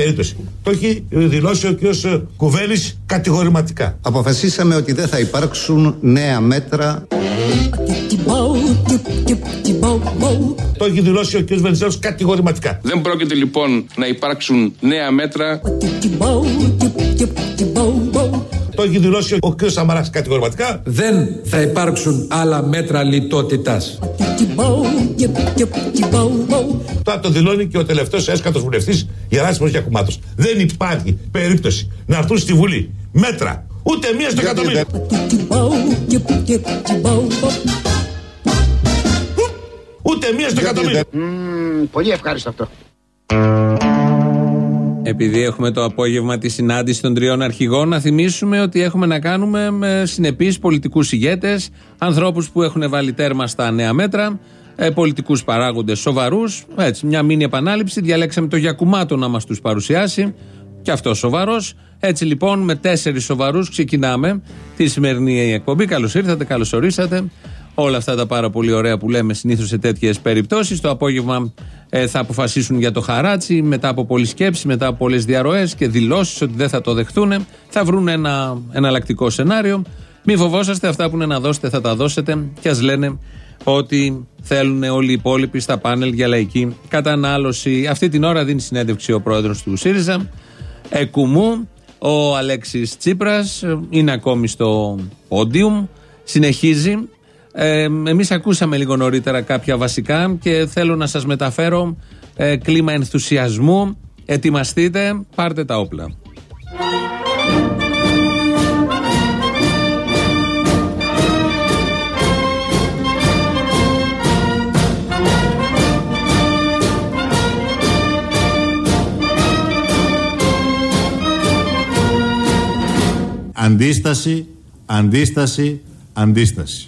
περίπτωση. Το έχει δηλώσει ο κ. Κουβέλης κατηγορηματικά. Αποφασίσαμε ότι δεν θα υπάρξουν νέα μέτρα. Το έχει δηλώσει ο κ. Βενιζέλος κατηγορηματικά. Δεν πρόκειται λοιπόν να υπάρξουν νέα μέτρα. Το έχει δηλώσει ο κ. Σαμαράς κατηγορηματικά. Δεν θα υπάρξουν άλλα μέτρα λιτότητας. Τώρα το δηλώνει και ο τελευταίος έσκατος βουλευτής Γεράσιμος Γιακουμάτος. Δεν υπάρχει περίπτωση να έρθουν στη Βουλή μέτρα ούτε μία στο εκατομμύριο. Ούτε μία στο εκατομμύριο. Πολύ ευχάριστο αυτό. Επειδή έχουμε το απόγευμα τη συνάντηση των τριών αρχηγών, να θυμίσουμε ότι έχουμε να κάνουμε με συνεπείς πολιτικούς ηγέτες, ανθρώπους που έχουν βάλει τέρμα στα νέα μέτρα, πολιτικούς παράγοντες σοβαρούς. Έτσι, μια μίνι επανάληψη. Διαλέξαμε το Γιακουμάτο να μας τους παρουσιάσει, και αυτό σοβαρός. Έτσι λοιπόν, με 4 σοβαρούς ξεκινάμε τη σημερινή εκπομπή. Καλώς ήρθατε, καλώς ορίσατε. Όλα αυτά τα πάρα πολύ ωραία που λέμε συνήθως σε τέτοιες περιπτώσεις. Το απόγευμα θα αποφασίσουν για το χαράτσι, μετά από πολλή σκέψη, μετά από πολλές διαρροές και δηλώσεις ότι δεν θα το δεχτούν. Θα βρουν ένα εναλλακτικό σενάριο. Μην φοβόσαστε, αυτά που είναι να δώσετε θα τα δώσετε, και ας λένε ότι θέλουν όλοι οι υπόλοιποι στα πάνελ για λαϊκή κατανάλωση. Αυτή την ώρα δίνει συνέντευξη ο πρόεδρος του ΣΥΡΙΖΑ, Εκουμού, ο Αλέξης Τσίπρας, είναι ακόμη στο πόντιουμ, συνεχίζει. Εμείς ακούσαμε λίγο νωρίτερα κάποια βασικά και θέλω να σας μεταφέρω κλίμα ενθουσιασμού. Ετοιμαστείτε, πάρτε τα όπλα. Αντίσταση, αντίσταση, αντίσταση.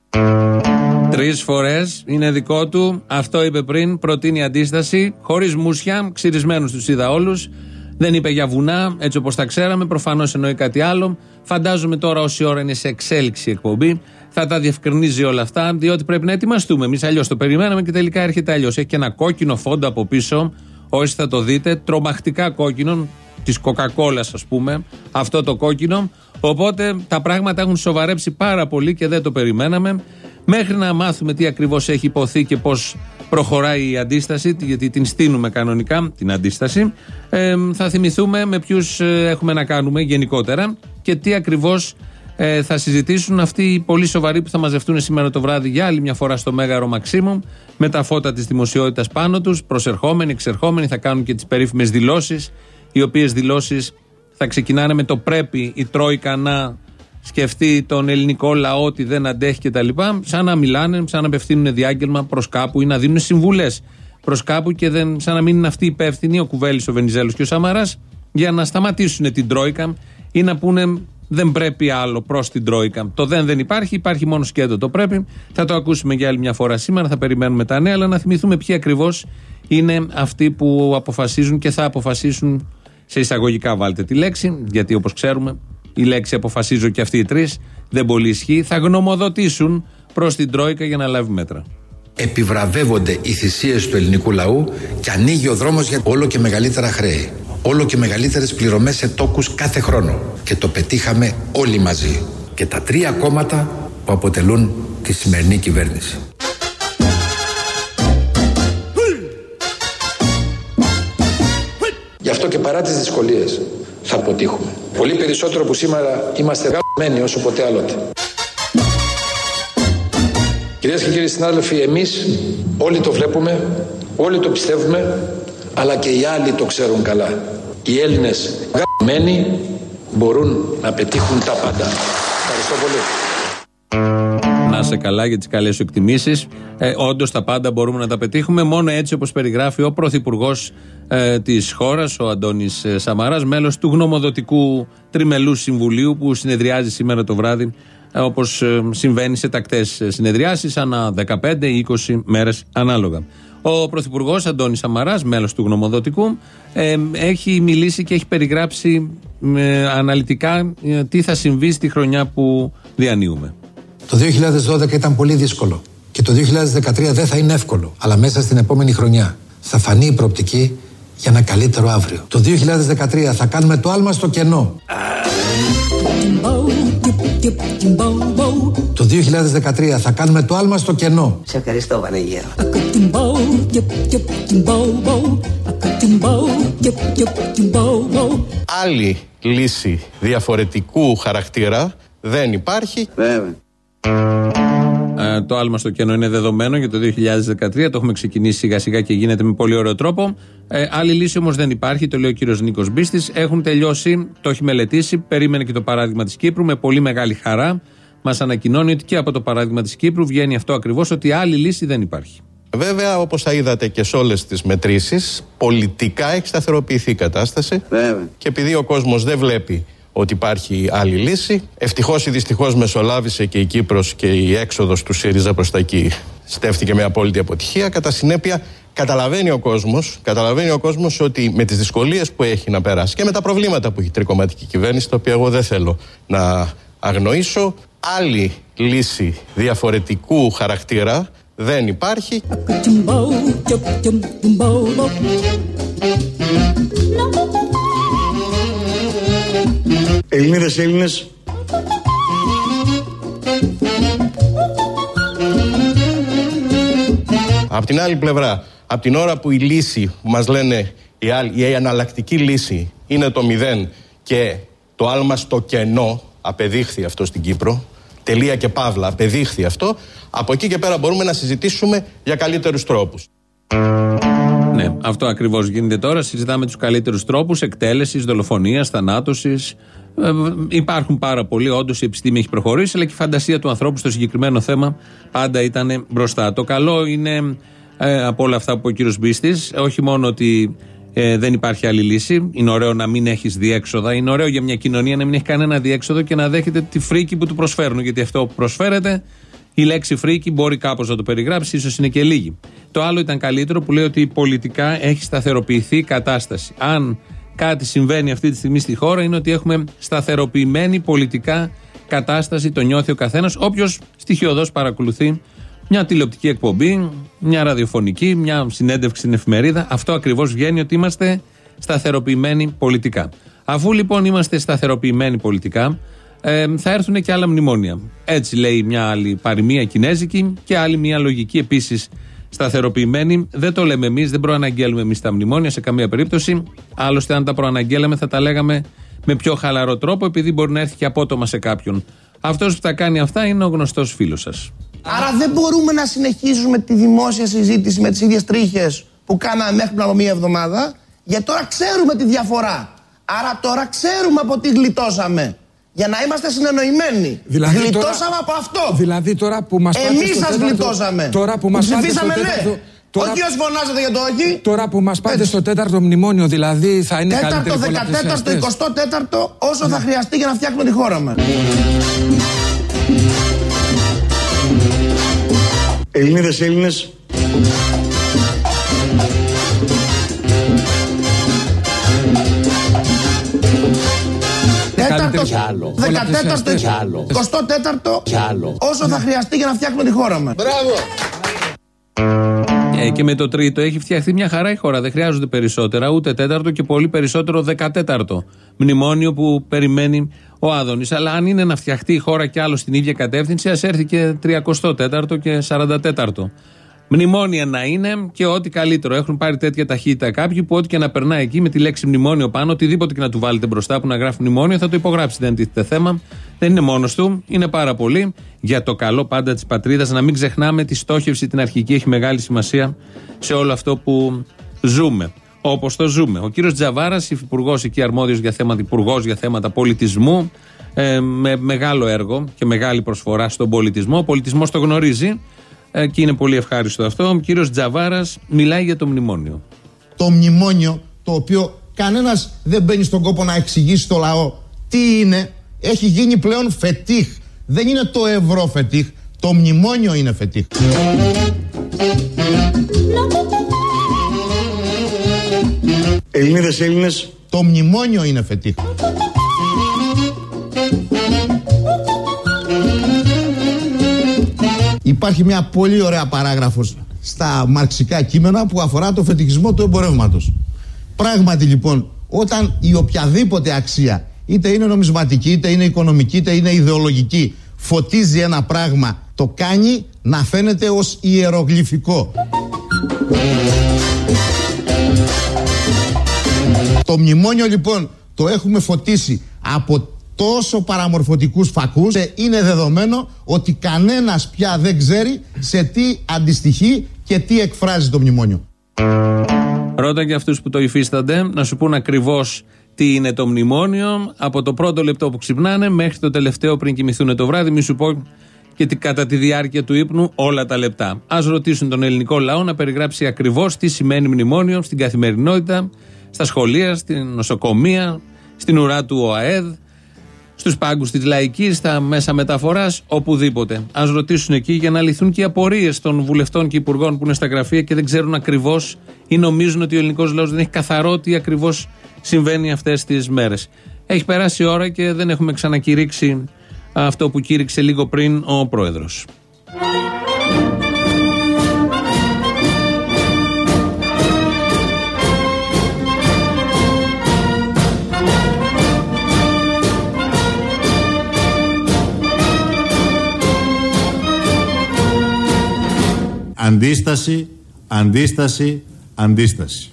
3 φορές είναι δικό του. Αυτό είπε πριν. Προτείνει αντίσταση. Χωρίς μουσια. Ξυρισμένους τους είδα όλους. Δεν είπε για βουνά, έτσι όπως τα ξέραμε. Προφανώς εννοεί κάτι άλλο. Φαντάζομαι τώρα, όση ώρα είναι σε εξέλιξη εκπομπή, θα τα διευκρινίζει όλα αυτά. Διότι πρέπει να ετοιμαστούμε. Εμείς αλλιώς το περιμέναμε και τελικά έρχεται αλλιώς. Έχει και ένα κόκκινο φόντο από πίσω. Όσοι θα το δείτε, τρομακτικά κόκκινο. Της Coca-Cola, ας πούμε. Αυτό το κόκκινο. Οπότε τα πράγματα έχουν σοβαρέψει πάρα πολύ και δεν το περιμέναμε. Μέχρι να μάθουμε τι ακριβώς έχει υποθεί και πώς προχωράει η αντίσταση, γιατί την στείνουμε κανονικά, την αντίσταση, θα θυμηθούμε με ποιους έχουμε να κάνουμε γενικότερα και τι ακριβώς θα συζητήσουν αυτοί οι πολύ σοβαροί που θα μαζευτούν σήμερα το βράδυ για άλλη μια φορά στο Μέγαρο Μαξίμου, με τα φώτα της δημοσιότητας πάνω τους, προσερχόμενοι, εξερχόμενοι, θα κάνουν και τις περίφημες δηλώσεις, οι οποίες δηλώσεις θα ξεκινάνε με το πρέπει η Τρόικα να σκεφτεί τον ελληνικό λαό ότι δεν αντέχει κτλ. Σαν να μιλάνε, σαν να απευθύνουν διάγγελμα προς κάπου ή να δίνουν συμβουλές προς κάπου και σαν να μην είναι αυτοί υπεύθυνοι, ο Κουβέλης, ο Βενιζέλος και ο Σαμαράς, για να σταματήσουν την Τρόικα ή να πούνε δεν πρέπει άλλο προς την Τρόικα. Το δεν υπάρχει, υπάρχει μόνο σκέτο το πρέπει. Θα το ακούσουμε για άλλη μια φορά σήμερα, θα περιμένουμε τα νέα, αλλά να θυμηθούμε ποιοι ακριβώς είναι αυτοί που αποφασίζουν και θα αποφασίσουν. Σε εισαγωγικά βάλτε τη λέξη, γιατί όπως ξέρουμε η λέξη αποφασίζω και αυτοί οι 3 δεν πολύ ισχύει. Θα γνωμοδοτήσουν προς την Τρόικα για να λάβει μέτρα. Επιβραβεύονται οι θυσίες του ελληνικού λαού και ανοίγει ο δρόμος για όλο και μεγαλύτερα χρέη. Όλο και μεγαλύτερες πληρωμές σε τόκους κάθε χρόνο. Και το πετύχαμε όλοι μαζί. Και τα 3 κόμματα που αποτελούν τη σημερινή κυβέρνηση. Γι' αυτό και παρά τις δυσκολίες θα αποτύχουμε. Πολύ περισσότερο που σήμερα είμαστε γαμμένοι όσο ποτέ άλλοτε. Κυρίες και κύριοι συνάδελφοι, εμείς όλοι το βλέπουμε, όλοι το πιστεύουμε, αλλά και οι άλλοι το ξέρουν καλά. Οι Έλληνες γαμμένοι μπορούν να πετύχουν τα πάντα. Ευχαριστώ πολύ. Να είσαι καλά για τις καλές σου εκτιμήσεις. Όντως τα πάντα μπορούμε να τα πετύχουμε μόνο έτσι όπως περιγράφει ο Πρωθυπουργός της χώρας, ο Αντώνης Σαμαράς, μέλος του γνωμοδοτικού τριμελού συμβουλίου που συνεδριάζει σήμερα το βράδυ, όπως συμβαίνει σε τακτές συνεδριάσεις ανά 15 ή 20 μέρες ανάλογα. Ο Πρωθυπουργός Αντώνης Σαμαράς, μέλος του γνωμοδοτικού, έχει μιλήσει και έχει περιγράψει αναλυτικά τι θα συμβεί στη χρονιά που διανύουμε. Το 2012 ήταν πολύ δύσκολο και το 2013 δεν θα είναι εύκολο, αλλά μέσα στην επόμενη χρονιά θα φανεί η προοπτική για ένα καλύτερο αύριο. Το 2013 θα κάνουμε το άλμα στο κενό. Το 2013 θα κάνουμε το άλμα στο κενό. Σε ευχαριστώ, Βανεγέρο. Άλλη λύση διαφορετικού χαρακτήρα δεν υπάρχει. Βέβαια. Το άλμα στο κενό είναι δεδομένο για το 2013. Το έχουμε ξεκινήσει σιγά σιγά και γίνεται με πολύ ωραίο τρόπο. Άλλη λύση όμως δεν υπάρχει, το λέει ο κύριος Νίκος Μπίστης. Έχουν τελειώσει, το έχει μελετήσει. Περίμενε και το παράδειγμα της Κύπρου με πολύ μεγάλη χαρά. Μας ανακοινώνει ότι και από το παράδειγμα της Κύπρου βγαίνει αυτό ακριβώς, ότι άλλη λύση δεν υπάρχει. Βέβαια, όπως θα είδατε και σε όλες τις μετρήσεις, πολιτικά έχει σταθεροποιηθεί η κατάσταση. Βέβαια. Και επειδή ο κόσμος δεν βλέπει ότι υπάρχει άλλη λύση, ευτυχώς ή δυστυχώς μεσολάβησε και η Κύπρος και η έξοδος του ΣΥΡΙΖΑ προς τα εκεί στέφθηκε με απόλυτη αποτυχία. Κατά συνέπεια, καταλαβαίνει ο κόσμος ότι με τις δυσκολίες που έχει να περάσει και με τα προβλήματα που έχει η τρικομματική κυβέρνηση, τα οποία εγώ δεν θέλω να αγνοήσω, άλλη λύση διαφορετικού χαρακτήρα δεν υπάρχει. Έλληνες. Απ' την άλλη πλευρά, απ' την ώρα που η λύση που μας λένε η εναλλακτική λύση είναι το 0 και το άλμα στο κενό, απεδείχθη αυτό στην Κύπρο, τελεία και παύλα, απεδείχθη αυτό, από εκεί και πέρα μπορούμε να συζητήσουμε για καλύτερους τρόπους. Ναι, αυτό ακριβώς γίνεται τώρα. Συζητάμε τους καλύτερους τρόπους εκτέλεσης, δολοφονίας, θανάτωσης. Υπάρχουν πάρα πολλοί, όντως η επιστήμη έχει προχωρήσει, αλλά και η φαντασία του ανθρώπου στο συγκεκριμένο θέμα πάντα ήταν μπροστά. Το καλό είναι από όλα αυτά που είπε ο κύριος Μπίστης, όχι μόνο ότι δεν υπάρχει άλλη λύση. Είναι ωραίο να μην έχεις διέξοδα. Είναι ωραίο για μια κοινωνία να μην έχει κανένα διέξοδο και να δέχεται τη φρίκη που του προσφέρουν. Γιατί αυτό που προσφέρεται, η λέξη φρίκη μπορεί κάπως να το περιγράψει, ίσως είναι και λίγη. Το άλλο ήταν καλύτερο που λέει ότι πολιτικά έχει σταθεροποιηθεί η κατάσταση. Αν κάτι συμβαίνει αυτή τη στιγμή στη χώρα, είναι ότι έχουμε σταθεροποιημένη πολιτικά κατάσταση, το νιώθει ο καθένας. Όποιος στοιχειωδώς παρακολουθεί μια τηλεοπτική εκπομπή, μια ραδιοφωνική, μια συνέντευξη στην εφημερίδα, αυτό ακριβώς βγαίνει, ότι είμαστε σταθεροποιημένοι πολιτικά. Αφού λοιπόν είμαστε σταθεροποιημένοι πολιτικά, θα έρθουν και άλλα μνημόνια. Έτσι λέει μια άλλη παροιμία κινέζικη και άλλη μια λογική επίσης σταθεροποιημένη. Δεν το λέμε εμείς, δεν προαναγγέλουμε εμείς τα μνημόνια σε καμία περίπτωση. Άλλωστε, αν τα προαναγγέλαμε, θα τα λέγαμε με πιο χαλαρό τρόπο, επειδή μπορεί να έρθει και απότομα σε κάποιον. Αυτός που τα κάνει αυτά είναι ο γνωστός φίλος σας. Άρα δεν μπορούμε να συνεχίζουμε τη δημόσια συζήτηση με τις ίδιες τρίχες που κάναμε μέχρι πριν από μία εβδομάδα, γιατί τώρα ξέρουμε τη διαφορά. Άρα τώρα ξέρουμε από τι γλιτώσαμε. Για να είμαστε συνεννοημένοι. Δηλαδή γλιτώσαμε τώρα, από αυτό. Δηλαδή τώρα που μας πάτε εμείς στο σας γλιτώσαμε. Τώρα που μας πάτε στο τέταρτο. Τώρα, όχι όσοι φωνάζετε για το όχι. Τώρα που μας πάτε στο τέταρτο μνημόνιο, δηλαδή θα είναι καλύτεροι πολλαπλασιαστές. Τέταρτο, 14ο, όσο θα χρειαστεί για να φτιάξουμε τη χώρα μας. Έλληνες. Τέταρτο, 14ο, 24ο, όσο θα χρειαστεί για να φτιάξουμε τη χώρα μας. Μπράβο! Και με το τρίτο έχει φτιαχτεί μια χαρά η χώρα. Δεν χρειάζονται περισσότερα, ούτε τέταρτο και πολύ περισσότερο 14ο μνημόνιο που περιμένει ο Άδωνης. Αλλά αν είναι να φτιαχτεί η χώρα κι άλλο στην ίδια κατεύθυνση, ας έρθει και 34ο και 44ο. Μνημόνια να είναι και ό,τι καλύτερο. Έχουν πάρει τέτοια ταχύτητα κάποιοι που ό,τι και να περνάει εκεί με τη λέξη μνημόνιο πάνω, οτιδήποτε και να του βάλετε μπροστά που να γράφει μνημόνιο, θα το υπογράψει. Δεν τίθεται θέμα. Δεν είναι μόνος του. Είναι πάρα πολύ για το καλό πάντα της πατρίδας. Να μην ξεχνάμε τη στόχευση την αρχική έχει μεγάλη σημασία σε όλο αυτό που ζούμε. Όπως το ζούμε. Ο κύριος Τζαβάρας, υπουργός εκεί αρμόδιος για θέματα πολιτισμού, με μεγάλο έργο και μεγάλη προσφορά στον πολιτισμό. Ο πολιτισμός το γνωρίζει. Και είναι πολύ ευχάριστο αυτό. Ο κύριος Τζαβάρας μιλάει για το μνημόνιο. Το μνημόνιο, το οποίο κανένας δεν μπαίνει στον κόπο να εξηγήσει στο λαό τι είναι, έχει γίνει πλέον φετίχ. Δεν είναι το ευρώ φετίχ, το μνημόνιο είναι φετίχ. Έλληνες. Το μνημόνιο είναι φετίχ. Υπάρχει μια πολύ ωραία παράγραφος στα μαρξικά κείμενα που αφορά το φετιχισμό του εμπορεύματος. Πράγματι λοιπόν, όταν η οποιαδήποτε αξία, είτε είναι νομισματική, είτε είναι οικονομική, είτε είναι ιδεολογική, φωτίζει ένα πράγμα, το κάνει να φαίνεται ως ιερογλυφικό. Το μνημόνιο λοιπόν το έχουμε φωτίσει από τόσο παραμορφωτικούς φακούς, είναι δεδομένο ότι κανένας πια δεν ξέρει σε τι αντιστοιχεί και τι εκφράζει το μνημόνιο. Ρώτα και αυτούς που το υφίστανται να σου πούν ακριβώς τι είναι το μνημόνιο, από το πρώτο λεπτό που ξυπνάνε μέχρι το τελευταίο πριν κοιμηθούν το βράδυ. Μη σου πω και κατά τη διάρκεια του ύπνου όλα τα λεπτά. Ας ρωτήσουν τον ελληνικό λαό να περιγράψει ακριβώς τι σημαίνει μνημόνιο στην καθημερινότητα, στα σχολεία, στην νοσοκομεία, στην ουρά του ΟΑΕΔ, στους πάγκους της Λαϊκής, στα μέσα μεταφοράς, οπουδήποτε. Ας ρωτήσουν εκεί για να λυθούν και οι απορίες των βουλευτών και υπουργών που είναι στα γραφεία και δεν ξέρουν ακριβώς ή νομίζουν ότι ο ελληνικός λαός δεν έχει καθαρό τι ακριβώς συμβαίνει αυτές τις μέρες. Έχει περάσει η ώρα και δεν έχουμε ξανακηρύξει αυτό που κήρυξε λίγο πριν ο πρόεδρος. Αντίσταση, αντίσταση, αντίσταση.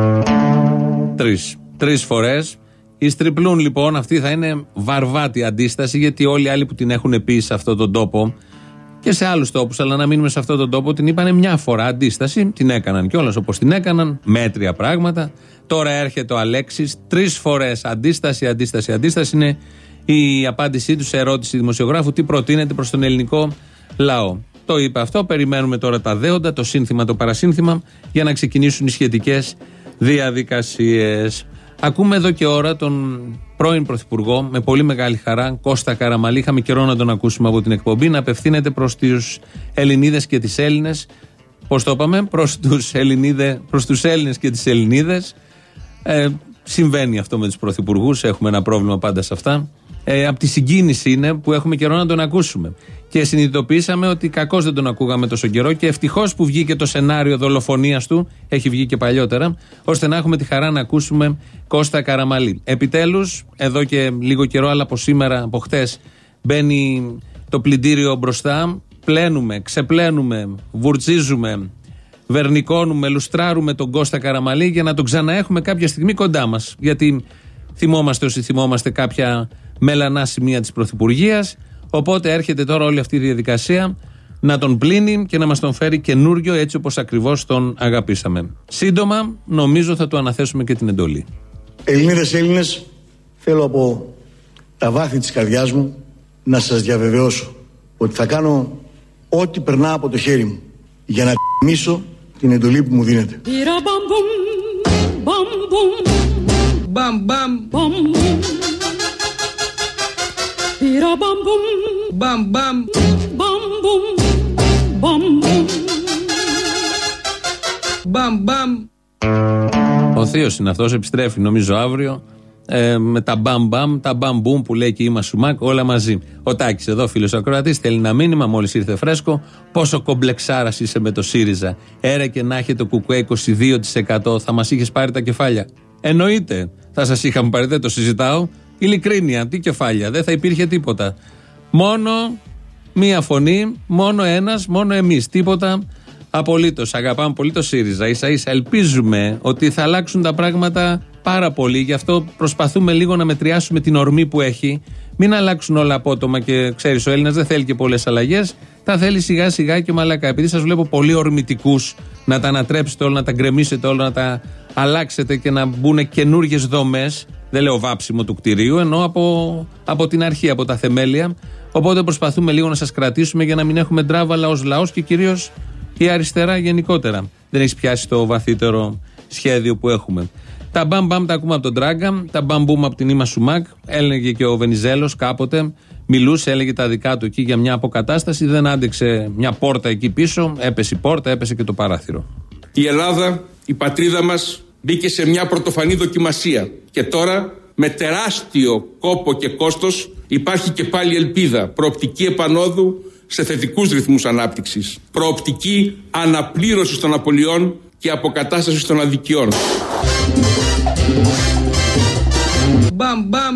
Τρεις φορές. Ιστριπλούν λοιπόν, αυτή θα είναι βαρβάτη αντίσταση, γιατί όλοι οι άλλοι που την έχουν πει σε αυτόν τον τόπο και σε άλλους τόπους, αλλά να μείνουμε σε αυτόν τον τόπο, την είπανε μια φορά αντίσταση, την έκαναν κιόλας όπως την έκαναν, μέτρια πράγματα. Τώρα έρχεται ο Αλέξης, 3 φορές αντίσταση, αντίσταση, αντίσταση είναι η απάντησή του σε ερώτηση δημοσιογράφου τι προτείνεται προς τον ελληνικό λαό. Το είπε αυτό, περιμένουμε τώρα τα δέοντα, το σύνθημα, το παρασύνθημα, για να ξεκινήσουν οι σχετικές διαδικασίες. Ακούμε εδώ και ώρα τον πρώην Πρωθυπουργό, με πολύ μεγάλη χαρά, Κώστα Καραμαλή. Είχαμε καιρό να τον ακούσουμε από την εκπομπή, να απευθύνεται προς τους Ελληνίδες και τις Έλληνες. Πώς το είπαμε, προς τους Έλληνες και τις Ελληνίδες. Συμβαίνει αυτό με τους πρωθυπουργούς, έχουμε ένα πρόβλημα πάντα σε αυτά. Από τη συγκίνηση είναι που έχουμε καιρό να τον ακούσουμε. Και συνειδητοποιήσαμε ότι κακώς δεν τον ακούγαμε τόσο καιρό και ευτυχώς που βγήκε το σενάριο δολοφονίας του, έχει βγει και παλιότερα, ώστε να έχουμε τη χαρά να ακούσουμε Κώστα Καραμαλή. Επιτέλους, εδώ και λίγο καιρό, αλλά από σήμερα, από χτες, μπαίνει το πλυντήριο μπροστά, πλένουμε, ξεπλένουμε, βουρτσίζουμε, βερνικώνουμε, λουστράρουμε τον Κώστα Καραμαλή για να τον ξαναέχουμε κάποια στιγμή κοντά μας. Γιατί θυμόμαστε όσοι θυμόμαστε κάποια μελανά σημεία της Πρωθυπουργίας. Οπότε έρχεται τώρα όλη αυτή η διαδικασία να τον πλύνει και να μας τον φέρει καινούριο, έτσι όπως ακριβώς τον αγαπήσαμε. Σύντομα, νομίζω θα του αναθέσουμε και την εντολή. Ελληνίδες, Έλληνες, θέλω από τα βάθη της καρδιάς μου να σας διαβεβαιώσω ότι θα κάνω ό,τι περνά από το χέρι μου για να τιμήσω την εντολή που μου δίνετε. Ο θείος είναι αυτός, επιστρέφει νομίζω αύριο με τα μπαμ τα μπαμ που λέει και η Μασουμάκ, όλα μαζί. Ο Τάκης εδώ, φίλος ακροατής, στέλνει ένα μήνυμα μόλις ήρθε φρέσκο. Πόσο κομπλεξάρας είσαι με το ΣΥΡΙΖΑ. Έρε και να έχει το ΚΚΕ 22%, θα μας είχες πάρει τα κεφάλια. Εννοείται, θα σας είχαμε πάρει, δεν το συζητάω. Ειλικρίνεια, τι κεφάλια, δεν θα υπήρχε τίποτα. Μόνο μία φωνή, μόνο ένας, μόνο εμείς. Τίποτα απολύτως. Αγαπάμε πολύ το ΣΥΡΙΖΑ. Ίσα-ίσα ελπίζουμε ότι θα αλλάξουν τα πράγματα πάρα πολύ. Γι' αυτό προσπαθούμε λίγο να μετριάσουμε την ορμή που έχει. Μην αλλάξουν όλα απότομα και ξέρεις, ο Έλληνας δεν θέλει και πολλές αλλαγές. Θα θέλει σιγά σιγά και μαλακά. Επειδή σας βλέπω πολύ ορμητικούς να τα ανατρέψετε όλα, να τα γκρεμίσετε όλα, να τα αλλάξετε και να μπουν καινούργιες δομές. Δεν λέω βάψιμο του κτηρίου, ενώ από την αρχή, από τα θεμέλια. Οπότε προσπαθούμε λίγο να σας κρατήσουμε για να μην έχουμε ντράβαλα ως λαός και κυρίως η αριστερά γενικότερα. Δεν έχει πιάσει το βαθύτερο σχέδιο που έχουμε. Τα μπαμ τα ακούμε από τον Τράγκα, τα μπαμ από την Ήμα Σουμάκ. Έλεγε και ο Βενιζέλος κάποτε, μιλούσε, έλεγε τα δικά του εκεί για μια αποκατάσταση. Δεν άντεξε μια πόρτα εκεί πίσω, έπεσε η πόρτα, έπεσε και το παράθυρο. Η Ελλάδα, η πατρίδα μας, μπήκε σε μια πρωτοφανή δοκιμασία και τώρα με τεράστιο κόπο και κόστος υπάρχει και πάλι ελπίδα, προοπτική επανόδου σε θετικούς ρυθμούς ανάπτυξης, προοπτική αναπλήρωσης των απολειών και αποκατάστασης των αδικιών. Μπαμ μπαμ.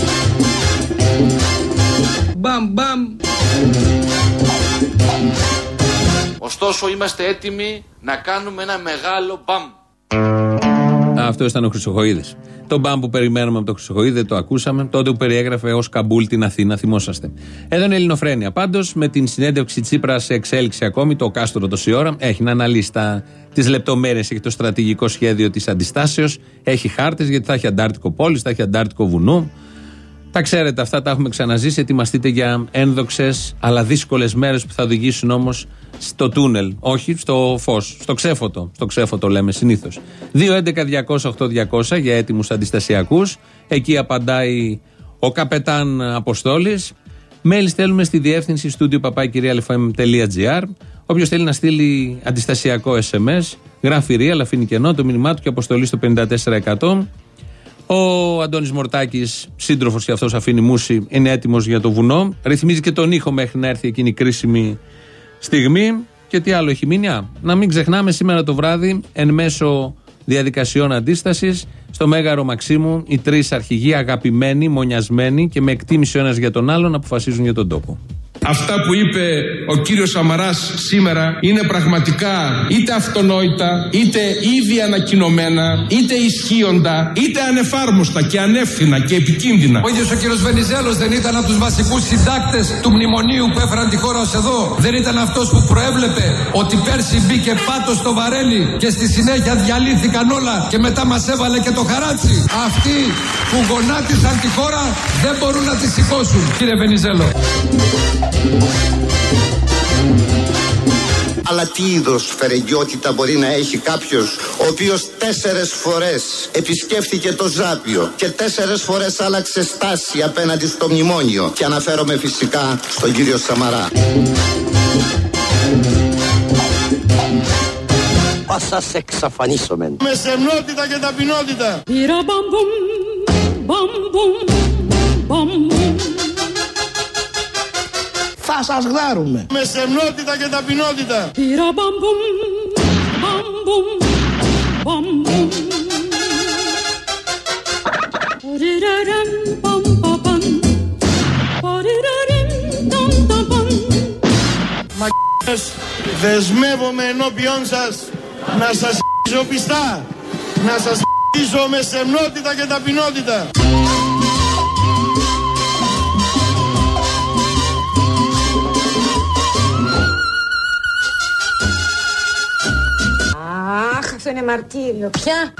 Μπαμ μπαμ. Ωστόσο είμαστε έτοιμοι να κάνουμε ένα μεγάλο μπαμ. Αυτό ήταν ο Χρυσοχοΐδης. Το μπαμ που περιμένουμε από τον Χρυσοχοΐδη δεν το ακούσαμε τότε που περιέγραφε ως Καμπούλ την Αθήνα, θυμόσαστε. Εδώ είναι Ελληνοφρένεια. Πάντως με την συνέντευξη Τσίπρα σε εξέλιξη ακόμη, το κάστορο τόση ώρα, έχει να αναλύσει τις λεπτομέρειες, έχει το στρατηγικό σχέδιο της αντιστάσεως, έχει χάρτες γιατί θα έχει αντάρτικο πόλης, θα έχει αντάρτικο βουνού. Τα ξέρετε αυτά, τα έχουμε ξαναζήσει. Ετοιμαστείτε για ένδοξες αλλά δύσκολες μέρες που θα οδηγήσουν όμως στο τούνελ. Όχι στο φως, στο ξέφωτο. Στο ξέφωτο λέμε συνήθως. 2.11.200.8.200 για έτοιμους αντιστασιακούς. Εκεί απαντάει ο καπετάν Αποστόλης. Mail στέλνουμε στη διεύθυνση studio@realfm.gr. Όποιος θέλει να στείλει αντιστασιακό SMS, γράφει real, αφήνει κενό το μήνυμά του και αποστολή στο 54%. Ο Αντώνης Μορτάκης, σύντροφος και αυτός, αφήνει μούση, είναι έτοιμος για το βουνό. Ρυθμίζει και τον ήχο μέχρι να έρθει εκείνη η κρίσιμη στιγμή. Και τι άλλο έχει μείνει? Να μην ξεχνάμε σήμερα το βράδυ, εν μέσω διαδικασιών αντίστασης, στο Μέγαρο Μαξίμου, οι τρεις αρχηγοί, αγαπημένοι, μονιασμένοι και με εκτίμηση ο ένας για τον άλλον, αποφασίζουν για τον τόπο. Αυτά που είπε ο κύριος Σαμαράς σήμερα είναι πραγματικά είτε αυτονόητα, είτε ήδη ανακοινωμένα, είτε ισχύοντα, είτε ανεφάρμοστα και ανεύθυνα και επικίνδυνα. Ο ίδιος ο κύριος Βενιζέλος δεν ήταν από τους βασικούς συντάκτες του μνημονίου που έφεραν τη χώρα ως εδώ? Δεν ήταν αυτός που προέβλεπε ότι πέρσι μπήκε πάτος στο βαρέλι και στη συνέχεια διαλύθηκαν όλα και μετά μας έβαλε και το χαράτσι? Αυτοί που γονάτισαν τη χώρα δεν μπορούν να τη σηκώσουν, κύριε Βενιζέλο. Αλλά τι είδος φερεγγιότητα μπορεί να έχει κάποιος ο οποίος 4 φορές επισκέφθηκε το Ζάπιο και 4 φορές άλλαξε στάση απέναντι στο μνημόνιο? Και αναφέρομαι φυσικά στον κύριο Σαμαρά. Ας σας εξαφανίσουμε. Με σεμνότητα και ταπεινότητα. Θα σας γδάρουμε. Με σεμνότητα και ταπεινότητα. Μ***ες, δεσμεύομαι ενώπιον σας να σας χ***ζω πιστά, να σας χ***ζω με σεμνότητα και ταπεινότητα. Αχ, αυτό είναι μαρτύριο πια.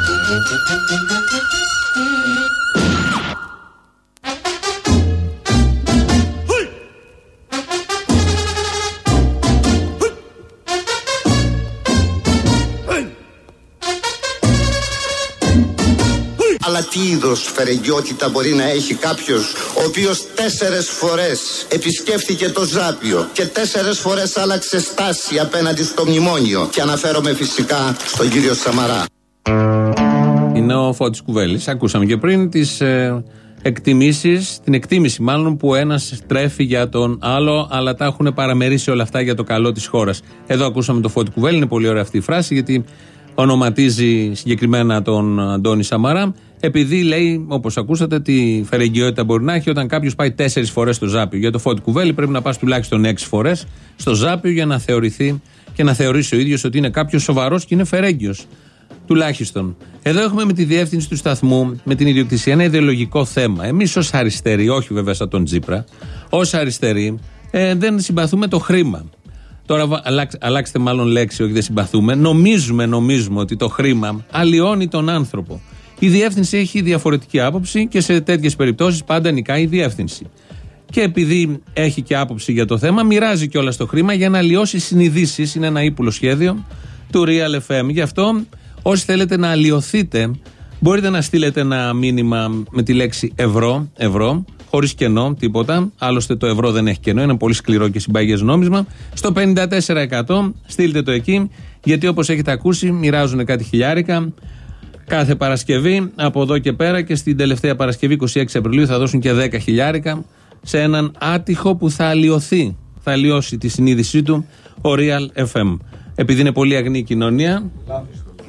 Αλλά τι είδος φερεγγιότητα μπορεί να έχει κάποιος ο οποίος 4 φορές επισκέφθηκε το Ζάπιο και 4 φορές άλλαξε στάση απέναντι στο μνημόνιο? Και αναφέρομαι φυσικά στον κύριο Σαμαρά. Είναι ο Φώτης Κουβέλης. Ακούσαμε και πριν τις εκτιμήσεις, την εκτίμηση μάλλον που ένας τρέφει για τον άλλο, αλλά τα έχουν παραμερίσει όλα αυτά για το καλό της χώρας. Εδώ ακούσαμε το Φώτη Κουβέλη, είναι πολύ ωραία αυτή η φράση, γιατί ονοματίζει συγκεκριμένα τον Αντώνη Σαμαρά, επειδή λέει, όπως ακούσατε, τι φερεγγιότητα μπορεί να έχει όταν κάποιος πάει 4 φορές στο Ζάπιο. Για το Φώτη Κουβέλη πρέπει να πας τουλάχιστον 6 φορές στο Ζάπιο για να θεωρηθεί και να θεωρήσει ο ίδιος ότι είναι κάποιος σοβαρός και είναι φερέγγιος. Τουλάχιστον. Εδώ έχουμε με τη διεύθυνση του σταθμού, με την ιδιοκτησία, ένα ιδεολογικό θέμα. Εμείς ως αριστεροί, όχι βέβαια σαν τον Τσίπρα, ως αριστεροί δεν συμπαθούμε το χρήμα. Τώρα αλλάξτε μάλλον λέξη, όχι δεν συμπαθούμε. Νομίζουμε ότι το χρήμα αλλοιώνει τον άνθρωπο. Η διεύθυνση έχει διαφορετική άποψη και σε τέτοιες περιπτώσεις πάντα νικάει η διεύθυνση. Και επειδή έχει και άποψη για το θέμα, μοιράζει κιόλας το χρήμα για να αλλοιώσει συνειδήσεις. Είναι ένα ύπουλο σχέδιο του Real FM. Γι' αυτό, όσοι θέλετε να αλλοιωθείτε, μπορείτε να στείλετε ένα μήνυμα με τη λέξη ευρώ, χωρίς κενό, τίποτα. Άλλωστε το ευρώ δεν έχει κενό, είναι πολύ σκληρό και συμπαγές νόμισμα. Στο 54% στείλτε το εκεί, γιατί όπως έχετε ακούσει, μοιράζουν κάτι χιλιάρικα κάθε Παρασκευή. Από εδώ και πέρα και στην τελευταία Παρασκευή, 26 Απριλίου, θα δώσουν και 10 χιλιάρικα σε έναν άτυχο που θα αλλοιωθεί. Θα αλλοιώσει τη συνείδησή του ο Real FM. Επειδή είναι πολύ αγνή η κοινωνία,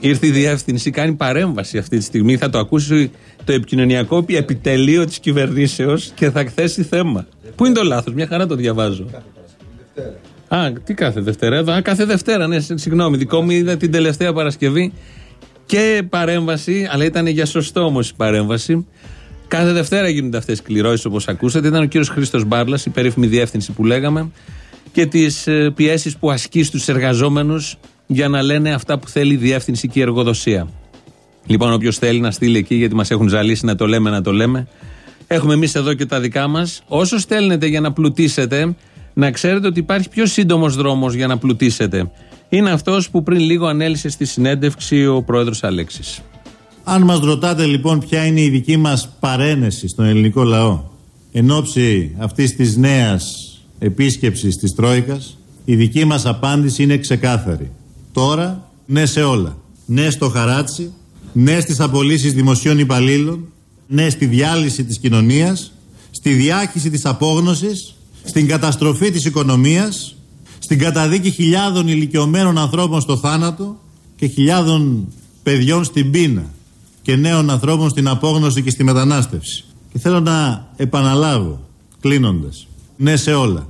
Ήρθε η διεύθυνση, κάνει παρέμβαση αυτή τη στιγμή. Θα το ακούσει το επικοινωνιακό επιτελείο της κυβερνήσεως και θα θέσει θέμα. Πού είναι το λάθος, μια χαρά το διαβάζω. Τι κάθε Δευτέρα εδώ? Κάθε Δευτέρα, ναι, συγγνώμη. Δικό μου είδα την τελευταία Παρασκευή και παρέμβαση, αλλά ήταν για σωστό όμως η παρέμβαση. Κάθε Δευτέρα γίνονται αυτές οι κληρώσεις όπως ακούσατε. Ήταν ο κύριος Χρήστος Μπάρλας, η περίφημη διεύθυνση που λέγαμε, και τις πιέσεις που ασκεί στους εργαζόμενους για να λένε αυτά που θέλει η διεύθυνση και η εργοδοσία. Λοιπόν, όποιος θέλει να στείλει εκεί, γιατί μας έχουν ζαλίσει να το λέμε. Έχουμε εμείς εδώ και τα δικά μας. Όσο στέλνετε για να πλουτίσετε, να ξέρετε ότι υπάρχει πιο σύντομος δρόμος για να πλουτίσετε. Είναι αυτός που πριν λίγο ανέλησε στη συνέντευξη ο πρόεδρος Αλέξης. Αν μας ρωτάτε λοιπόν ποια είναι η δική μας παρένεση στον ελληνικό λαό εν ώψη αυτής της νέας επίσκεψης της Τρόικας, η δική μας απάντηση είναι ξεκάθαρη. Τώρα, ναι σε όλα. Ναι στο χαράτσι, ναι στις απολύσεις δημοσίων υπαλλήλων, ναι στη διάλυση της κοινωνίας, στη διάχυση της απόγνωσης, στην καταστροφή της οικονομίας, στην καταδίκη χιλιάδων ηλικιωμένων ανθρώπων στο θάνατο και χιλιάδων παιδιών στην πείνα και νέων ανθρώπων στην απόγνωση και στη μετανάστευση. Και θέλω να επαναλάβω, κλείνοντας, ναι σε όλα.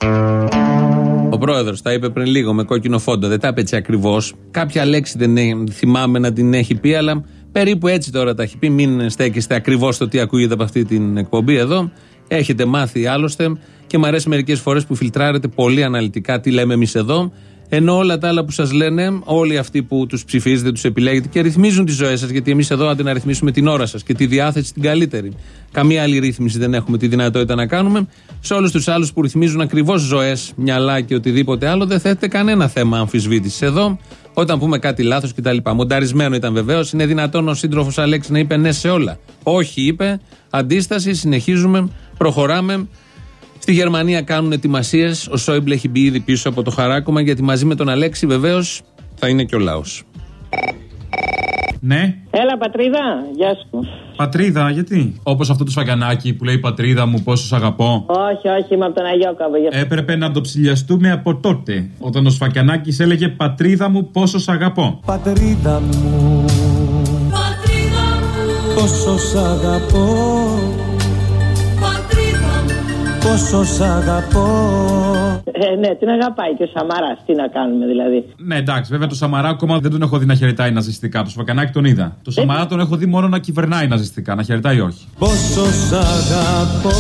Ο πρόεδρος τα είπε πριν λίγο με κόκκινο φόντο, δεν τα είπε έτσι ακριβώς. Κάποια λέξη δεν θυμάμαι να την έχει πει, αλλά περίπου έτσι τώρα τα έχει πει. Μην στέκεστε ακριβώς στο τι ακούγεται από αυτή την εκπομπή εδώ. Έχετε μάθει άλλωστε και μου αρέσει μερικές φορές που φιλτράρετε πολύ αναλυτικά τι λέμε εμείς εδώ. Ενώ όλα τα άλλα που σας λένε, όλοι αυτοί που τους ψηφίζετε, τους επιλέγετε και ρυθμίζουν τις ζωές σας, γιατί εμείς εδώ αντί να ρυθμίσουμε την ώρα σας και τη διάθεση την καλύτερη, καμία άλλη ρύθμιση δεν έχουμε τη δυνατότητα να κάνουμε. Σε όλους τους άλλους που ρυθμίζουν ακριβώς ζωές, μυαλά και οτιδήποτε άλλο, δεν θέτεται κανένα θέμα αμφισβήτησης εδώ, όταν πούμε κάτι λάθος κτλ. Μονταρισμένο ήταν βεβαίως. Είναι δυνατόν ο σύντροφος Αλέξη να είπε ναι σε όλα? Όχι, είπε. Αντίσταση, συνεχίζουμε, προχωράμε. Στη Γερμανία κάνουν ετοιμασίες. Ο Σόιμπλε έχει μπει ήδη πίσω από το χαράκωμα, γιατί μαζί με τον Αλέξη βεβαίως θα είναι και ο λαός. Ναι. Έλα, πατρίδα, γεια σου. Πατρίδα, γιατί? Όπως αυτό το σφαγιανάκι που λέει πατρίδα μου, πόσο σ' αγαπώ. Όχι, είμαι από τον Αγιώκαβο. Έπρεπε να το ψηλιαστούμε από τότε, όταν ο Σφακιανάκης έλεγε πατρίδα μου, πόσο σ' αγαπώ. Πατρίδα μου, πόσο σ' αγαπώ. Πόσο σ' αγαπώ. Ναι, την αγαπάει και ο Σαμαράς. Τι να κάνουμε δηλαδή? Ναι, εντάξει, βέβαια το Σαμαρά ακόμα δεν τον έχω δει να χαιρετάει ναζιστικά. Το Σφακιανάκη τον είδα. Το Σαμαρά τον έχω δει μόνο να κυβερνάει ναζιστικά. Να χαιρετάει όχι. Πόσο σ' αγαπώ.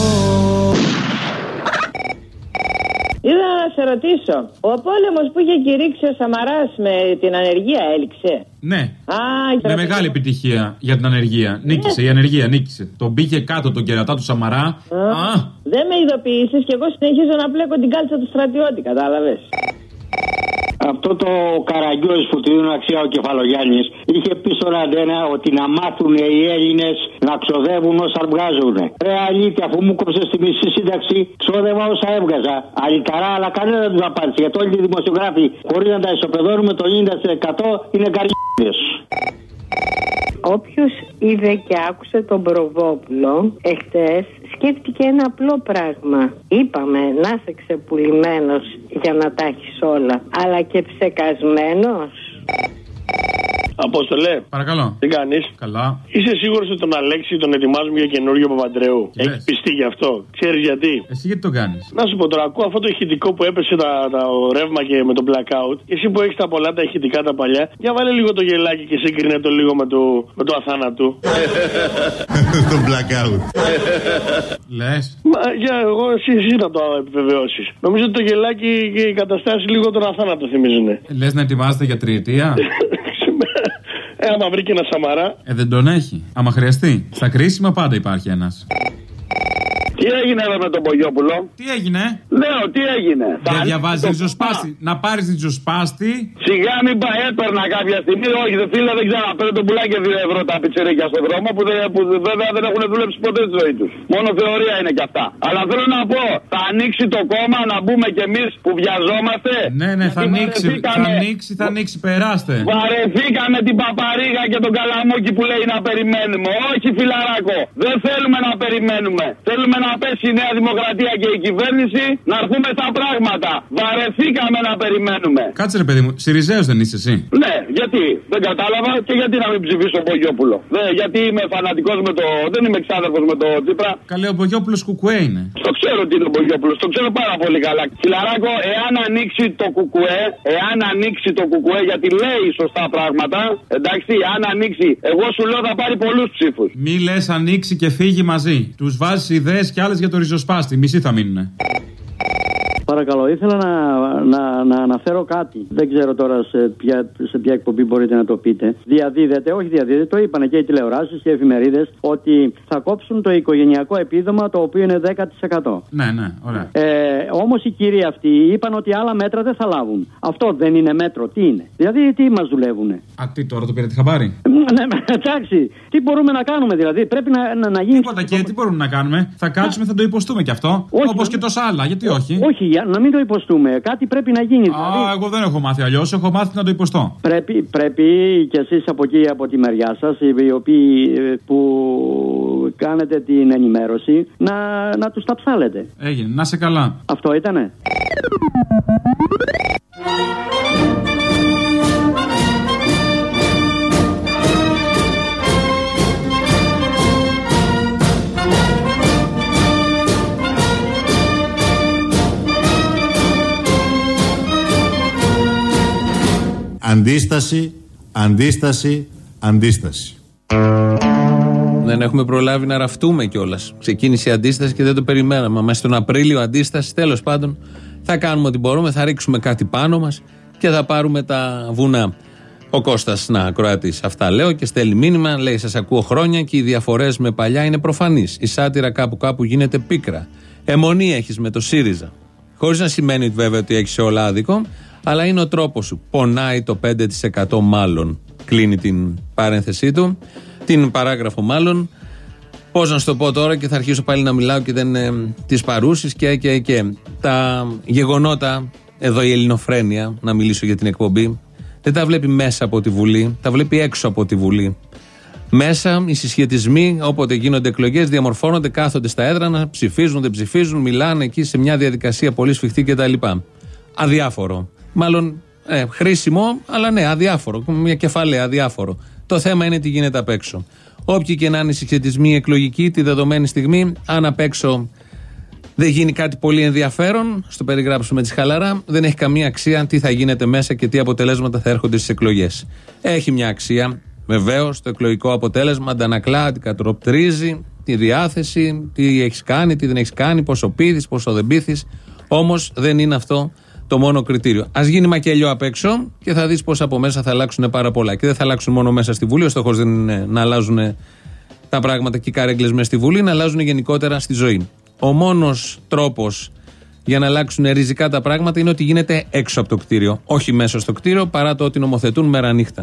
Ήθελα να σε ρωτήσω, ο πόλεμος που είχε κηρύξει ο Σαμαράς με την ανεργία έληξε? Ναι. Με μεγάλη επιτυχία για την ανεργία. Νίκησε, η ανεργία νίκησε. Τον πήγε κάτω τον κερατά του Σαμαρά. Δεν με ειδοποιήσεις και εγώ συνεχίζω να πλέκω την κάλτσα του στρατιώτη, κατάλαβες? Αυτό το Καραγκιόζης που του δίνουν αξία ο Κεφαλογιάννης είχε πει στον Αντένα ότι να μάθουν οι Έλληνες να ξοδεύουν όσα βγάζουν. Αλήθεια, αφού μου κόψε στη μισή σύνταξη, ξόδευα όσα έβγαζα. Αλικαρά, αλλά κανένα δεν του απάντησε. Γιατί όλοι οι δημοσιογράφοι, χωρίς να τα ισοπεδώνουμε, το 90% είναι καριόλιδες. Όποιος είδε και άκουσε τον Προβόπουλο εχθές, σκέφτηκε ένα απλό πράγμα. Είπαμε να είσαι ξεπουλημένος για να τα έχεις όλα, αλλά και ψεκασμένος. Απόστολε. Παρακαλώ. Τι κάνεις? Καλά. Είσαι σίγουρος ότι τον Αλέξη τον ετοιμάζουμε για καινούργιο Παπαντρέου? Έχει πιστεί γι' αυτό? Ξέρεις γιατί? Εσύ γιατί το κάνεις? Να σου πω τώρα, ακούω αυτό το ηχητικό που έπεσε το ρεύμα και με το blackout. Και εσύ που έχεις τα πολλά τα ηχητικά τα παλιά, για βάλε λίγο το γελάκι και σύγκρινε το λίγο με το αθάνατο. Το blackout. Λες? Για εγώ εσύ να το επιβεβαιώσεις. Νομίζω ότι το γελάκι και οι καταστάσεις λίγο τον αθάνατο θυμίζουνε. Λες να ετοιμάζεται για τριετία? Άμα βρει και ένα Σαμαρά. Δεν τον έχει. Άμα χρειαστεί. Στα κρίσιμα πάντα υπάρχει ένας. Τι έγινε εδώ με τον Πογιόπουλο? Τι έγινε? Λέω, τι έγινε? Δεν διαβάζει ριζοσπάστη. Να πάρει ριζοσπάστη. Σιγά μην πάει, έπαιρνα κάποια στιγμή. Όχι, φίλε, δεν ξέρω. Παίρνω τον πουλάκι 2 ευρώ τα πιτσιρίκια στον δρόμο που βέβαια δεν έχουν δουλέψει ποτέ στη ζωή του. Μόνο θεωρία είναι κι αυτά. Αλλά θέλω να πω, θα ανοίξει το κόμμα να μπούμε κι εμεί που βιαζόμαστε. Ναι, θα ανοίξει, περάστε. Βαρεθήκαμε την παπαρίγα και τον καλαμούκι που λέει να περιμένουμε. Όχι, φιλαράκο, δεν θέλουμε να περιμένουμε. Θέλουμε να να πέσει η Νέα Δημοκρατία και η κυβέρνηση, να έρθουμε στα πράγματα. Βαρεθήκαμε να περιμένουμε. Κάτσε ρε παιδί μου, Συριζέος δεν είσαι εσύ? Ναι, γιατί? Δεν κατάλαβα και γιατί να μην ψηφίσω Μπογιόπουλο. Γιατί είμαι φανατικός με το. Δεν είμαι εξάδελφος με το Τσίπρα. Καλέ, ο Μπογιόπουλος κουκουέ είναι. Το ξέρω ότι είναι ο Μπογιόπουλος, το ξέρω πάρα πολύ καλά. Φιλαράκο, εάν ανοίξει το κουκουέ, γιατί λέει σωστά πράγματα, εντάξει, αν ανοίξει, εγώ σου λέω θα πάρει πολλούς ψήφους. Μη λες ανοίξει και φύγει μαζί. Τους βάζεις ιδέες κι άλλες για το ριζοσπάστη. Μισοί θα μείνουνε. Παρακαλώ, ήθελα να αναφέρω κάτι. Δεν ξέρω τώρα σε ποια εκπομπή μπορείτε να το πείτε. Διαδίδεται, όχι διαδίδεται, το είπανε και οι τηλεοράσεις και οι εφημερίδες, ότι θα κόψουν το οικογενειακό επίδομα, το οποίο είναι 10%. Ναι, ωραία. Όμως οι κύριοι αυτοί είπαν ότι άλλα μέτρα δεν θα λάβουν. Αυτό δεν είναι μέτρο, τι είναι? Δηλαδή, τι μας δουλεύουνε? Τι τώρα, το πήρατε χαμπάρι? Ναι, εντάξει. Τι μπορούμε να κάνουμε, δηλαδή? Πρέπει να γίνει. Τίποτα και τι μπορούμε να κάνουμε? Θα κάτσουμε, θα το υποστούμε κι αυτό. Όπως και τόσα άλλα, γιατί όχι? Όχι, να μην το υποστούμε. Κάτι πρέπει να γίνει. Εγώ δεν έχω μάθει αλλιώς. Έχω μάθει να το υποστώ. Πρέπει κι εσείς από εκεί, από τη μεριά σας, οι οποίοι που κάνετε την ενημέρωση, να τους τα ψάλετε. Έγινε. Να σε καλά. Αυτό ήτανε. Αντίσταση, αντίσταση, αντίσταση. Δεν έχουμε προλάβει να ραφτούμε κιόλας. Ξεκίνησε η αντίσταση και δεν το περιμέναμε. Μέσα στον Απρίλιο αντίσταση, τέλος πάντων, θα κάνουμε ό,τι μπορούμε, θα ρίξουμε κάτι πάνω μας και θα πάρουμε τα βουνά. Ο Κώστας, ακροατής, αυτά λέω και στέλνει μήνυμα, λέει: σας ακούω χρόνια και οι διαφορές με παλιά είναι προφανείς. Η σάτυρα κάπου γίνεται πίκρα. Αιμονή έχεις με το ΣΥΡΙΖΑ. Χωρίς να σημαίνει βέβαια ότι έχεις όλα άδικο, αλλά είναι ο τρόπος σου. Πονάει το 5% μάλλον. Κλείνει την παρένθεσή του, την παράγραφο μάλλον. Πώς να σου το πω τώρα και θα αρχίσω πάλι να μιλάω και δεν τις παρούσεις και. Τα γεγονότα, εδώ η ελληνοφρένεια, να μιλήσω για την εκπομπή, δεν τα βλέπει μέσα από τη Βουλή, τα βλέπει έξω από τη Βουλή. Μέσα οι συσχετισμοί, όποτε γίνονται εκλογές, διαμορφώνονται, κάθονται στα έδρανα, ψηφίζουν, δεν ψηφίζουν, μιλάνε εκεί σε μια διαδικασία πολύ σφιχτή κτλ. Αδιάφορο. Μάλλον χρήσιμο, αλλά ναι, αδιάφορο. Μια κεφαλαία, αδιάφορο. Το θέμα είναι τι γίνεται απ' έξω. Όποιοι και να είναι οι συσχετισμοί εκλογικοί, τη δεδομένη στιγμή, αν απ' έξω δεν γίνει κάτι πολύ ενδιαφέρον, στο περιγράψουμε έτσι χαλαρά, δεν έχει καμία αξία τι θα γίνεται μέσα και τι αποτελέσματα θα έρχονται στις εκλογές. Έχει μια αξία, βεβαίως, το εκλογικό αποτέλεσμα αντανακλά, αντικατοπτρίζει τη διάθεση, τι έχεις κάνει, τι δεν έχεις κάνει, πόσο πείθεις, πόσο δεν πείθεις. Όμως δεν είναι αυτό το μόνο κριτήριο. Ας γίνει μακελιό απ' έξω και θα δεις πως από μέσα θα αλλάξουν πάρα πολλά. Και δεν θα αλλάξουν μόνο μέσα στη Βουλή. Ο στόχος δεν είναι να αλλάζουν τα πράγματα και οι καρέγκλες μέσα στη Βουλή, να αλλάζουν γενικότερα στη ζωή. Ο μόνος τρόπος για να αλλάξουν ριζικά τα πράγματα είναι ότι γίνεται έξω από το κτίριο. Όχι μέσα στο κτίριο, παρά το ότι νομοθετούν μέρα νύχτα.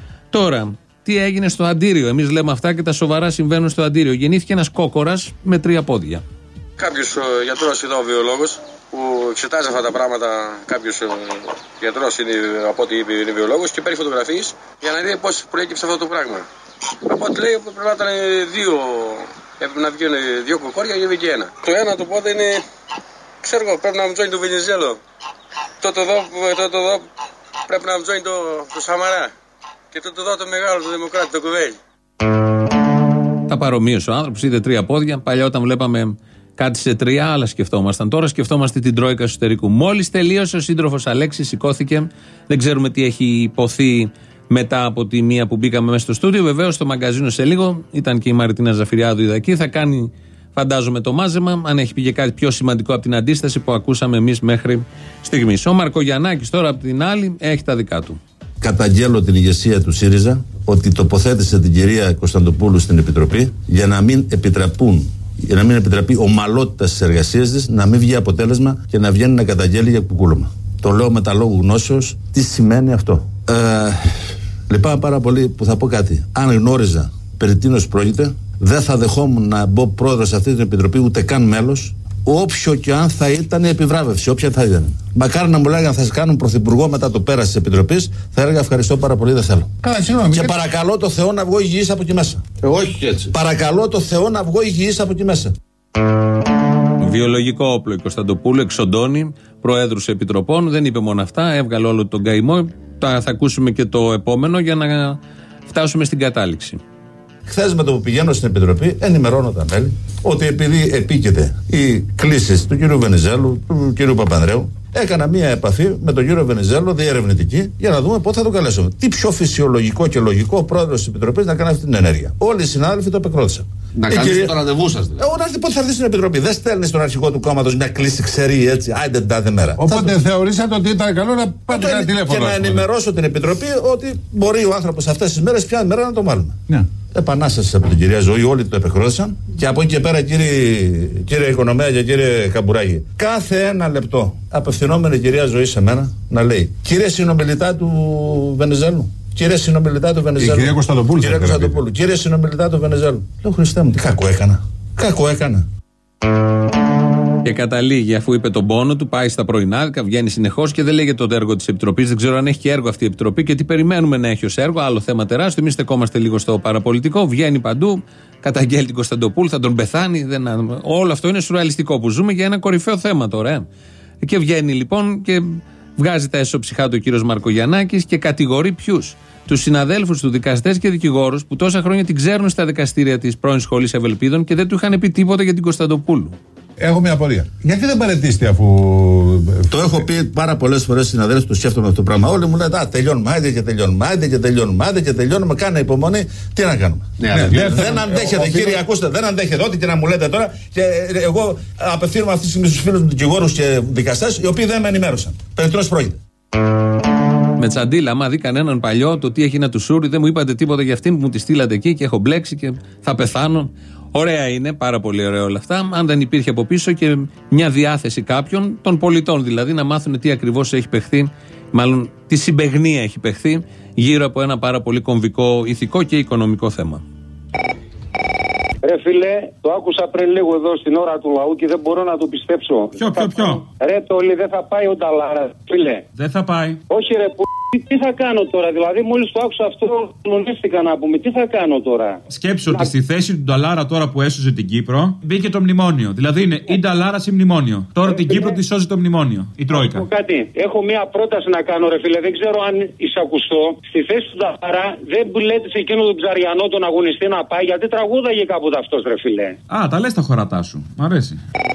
Τώρα, τι έγινε στο Αντίριο? Εμείς λέμε αυτά και τα σοβαρά συμβαίνουν στο Αντίριο. Γεννήθηκε ένας κόκορας με 3 πόδια. Κάποιος γιατρός εδώ, βιολόγος, που εξετάζει αυτά τα πράγματα, κάποιος γιατρός είναι, από ό,τι είπε, είναι βιολόγος και παίρνει φωτογραφίες για να δει πώς προέκυψε αυτό το πράγμα. Από ό,τι λέει πρέπει να ήταν έπρεπε να βγουν 2 κοκόρια και βγήκε 1. Το ένα το πόδι είναι, ξέρω εγώ, πρέπει να μου τζόινει το Βενιζέλο. Τότε εδώ πρέπει να μου τζόινει το Σαμαρά. Και τότε εδώ το μεγάλο, το Δημοκράτη, το Κουβέλι. Τα παρομοίωσε ο άνθρωπος, είδε 3 πόδια. Παλιά όταν βλέπαμε κάτι σε 3, άλλα σκεφτόμασταν. Τώρα σκεφτόμαστε την τρόικα εσωτερικού. Μόλις τελείωσε, ο σύντροφος Αλέξης σηκώθηκε. Δεν ξέρουμε τι έχει υποθεί μετά από τη μία που μπήκαμε μέσα στο στούντιο. Βεβαίως στο μαγκαζίνο σε λίγο ήταν και η Μαριτίνα Ζαφυριάδου είδα εκεί. Θα κάνει, φαντάζομαι, το μάζεμα. Αν έχει πει κάτι πιο σημαντικό από την αντίσταση που ακούσαμε εμείς μέχρι στιγμής. Ο Μαρκογιαννάκης τώρα από την άλλη έχει τα δικά του. Καταγγέλλω την ηγεσία του ΣΥΡΙΖΑ ότι τοποθέτησε την κυρία Κωνσταντοπούλου στην Επιτροπή για να μην επιτραπεί ομαλότητα στις εργασίες της, να μην βγει αποτέλεσμα και να βγαίνει να καταγγέλει για κουκούλωμα. Το λέω με τα λόγου γνώσεως. Τι σημαίνει αυτό? Λυπάμαι πάρα πολύ που θα πω κάτι. Αν γνώριζα περί τίνος πρόκειται, δεν θα δεχόμουν να μπω πρόεδρος σε αυτή την Επιτροπή, ούτε καν μέλος, όποιο και αν θα ήταν η επιβράβευση, όποια θα ήταν. Μακάρι να μου λέγανε θα σε κάνουν πρωθυπουργό μετά το πέρας της Επιτροπής, θα έλεγα ευχαριστώ πάρα πολύ, δεν θέλω. Και παρακαλώ το Θεό να βγω υγιής από εκεί μέσα. Όχι έτσι. Παρακαλώ το Θεό να βγω υγιής από εκεί μέσα. Βιολογικό όπλο η Κωνσταντοπούλου, εξοντώνει προέδρους επιτροπών. Δεν είπε μόνο αυτά, έβγαλε όλο τον καημό. Θα ακούσουμε και το επόμενο για να φτάσουμε στην κατάληξη. Χθες με το που πηγαίνω στην Επιτροπή, ενημερώνω τα μέλη ότι επειδή επίκειται οι κλήσεις του κ. Βενιζέλου, του κ. Παπανδρέου, έκανα μία επαφή με τον κύριο Βενιζέλο, διερευνητική, για να δούμε πότε θα τον καλέσουμε. Τι πιο φυσιολογικό και λογικό ο πρόεδρος της Επιτροπής να κάνει αυτή την ενέργεια. Όλοι οι συνάδελφοι το επεκρότησαν. Να κάνετε το ραντεβού σας δηλαδή. Πότε θα έρθει στην Επιτροπή. Δεν στέλνει στον αρχηγό του κόμματος μια κλίση ξερή έτσι. Άιντε την τάδε μέρα. Οπότε θεωρήσατε ότι ήταν καλό να πάτε ένα τηλέφωνο. Και να ενημερώσω την Επιτροπή ότι μπορεί ο άνθρωπος αυτές τις μέρες ποια μέρα να το βάλουμε. Ναι. Επανάσταση από την κυρία Ζωή, όλοι το επεκρότησαν. Και από εκεί και πέρα, κύριε Οικονομέα και κύριε Καμπουράκη, κάθε ένα λεπτό απευθυνόμενη η κυρία Ζωή σε μένα να λέει: Κύριε συνομιλητά του Βενιζέλου. Κύριε συνομιλητά του Βενιζέλου. Κυρία Κωνσταντοπούλου. Κύριε συνομιλητά του Βενιζέλου. Λέω: Χριστέ μου, τι κακό έκανα. Κακό έκανα. Και καταλήγει, αφού είπε τον πόνο του, πάει στα πρωινάδικα, βγαίνει συνεχώς και δεν λέγεται το έργο της Επιτροπής. Δεν ξέρω αν έχει και έργο αυτή η Επιτροπή και τι περιμένουμε να έχει ως έργο. Άλλο θέμα τεράστιο. Εμείς στεκόμαστε λίγο στο παραπολιτικό. Βγαίνει παντού, καταγγέλει την Κωνσταντοπούλου, θα τον πεθάνει. Όλο αυτό είναι σουρεαλιστικό που ζούμε για ένα κορυφαίο θέμα τώρα. Και βγαίνει λοιπόν και βγάζει τα εσωψυχά του ο κύριος Μαρκογιαννάκης και κατηγορεί ποιους? Τους συναδέλφους του, δικαστές και δικηγόρους που τόσα χρόνια την ξέρουν στα δικαστήρια της πρώην Σχολής Ευελπίδων και δεν του είχαν πει τίποτα για την Κωνσταντοπούλου. Έχω μια απορία. Γιατί δεν παραιτήσετε αφού. Το έχω πει πάρα πολλές φορές στους συναδέλφους του, σκέφτομαι αυτό το πράγμα. Όλοι μου λένε: τελειώνουμε, άντε και τελειώνουμε. Κάνε υπομονή. Τι να κάνουμε. Δεν αντέχετε, κύριε, ακούστε, δεν αντέχετε. Ό,τι και να μου λέτε τώρα. Και εγώ απευθύνομαι αυτή τη στιγμή στους φίλους μου, δικηγόρους και δικαστές, οι οποίοι δεν με ενημέρωσαν. Περί τίνος πρόκειται. Με τσαντίλα, άμα δει κανέναν παλιό, το τι έχει να του σούρει, δεν μου είπατε τίποτα για αυτήν που μου τη στείλατε εκεί και έχω μπλέξει και θα πεθάνω. Ωραία είναι, πάρα πολύ ωραία όλα αυτά. Αν δεν υπήρχε από πίσω και μια διάθεση κάποιων, των πολιτών δηλαδή, να μάθουν τι ακριβώς έχει παιχθεί, μάλλον τι συμπαιγνία έχει παιχθεί γύρω από ένα πάρα πολύ κομβικό ηθικό και οικονομικό θέμα. Ρε φίλε, το άκουσα πριν λίγο εδώ στην ώρα του λαού και δεν μπορώ να το πιστέψω. Ποιο? Ρε Τόλι, δεν θα πάει ο Νταλάρα, φίλε. Δεν θα πάει. Όχι ρε τι θα κάνω τώρα, δηλαδή μόλις το άκουσα αυτό μονίστηκα να πούμε, τι θα κάνω τώρα. Σκέψου ότι στη θέση του Νταλάρα τώρα που έσωζε την Κύπρο μπήκε το μνημόνιο. Δηλαδή είναι ή Νταλάρα ή μνημόνιο. Τώρα την Κύπρο τη σώζει το μνημόνιο, η Τρόικα. Έχω μία πρόταση να κάνω ρε φίλε, δεν ξέρω αν εισακουστώ. Στη θέση του Νταλάρα δεν λέτε σε εκείνο τον Ψαριανό τον αγωνιστή να πάει, γιατί τραγούδαγε κάποτε αυτός ρε φίλε. Α, τα λες τα χωρατά σου, μ' αρέσει.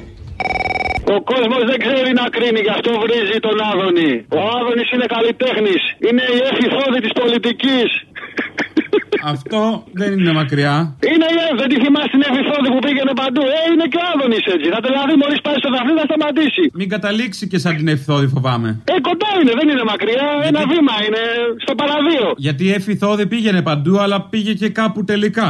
Ο κόσμος δεν ξέρει να κρίνει, γι' αυτό βρίζει τον Άδωνη. Ο Άδωνης είναι καλλιτέχνης. Είναι η εφηθόδη της πολιτικής. Αυτό δεν είναι μακριά. Είναι η δεν τη θυμάσαι την εφηθόδη που πήγαινε παντού. Είναι και ο Άδωνης έτσι. Θα δηλαδή μόλις πάει στο δαφνί θα σταματήσει. Μην καταλήξει και σαν την εφηθόδη, φοβάμαι. Κοντά είναι, δεν είναι μακριά. Ένα βήμα είναι στο παραδείο. Γιατί η εφηθόδη πήγαινε παντού, αλλά πήγε και κάπου τελικά.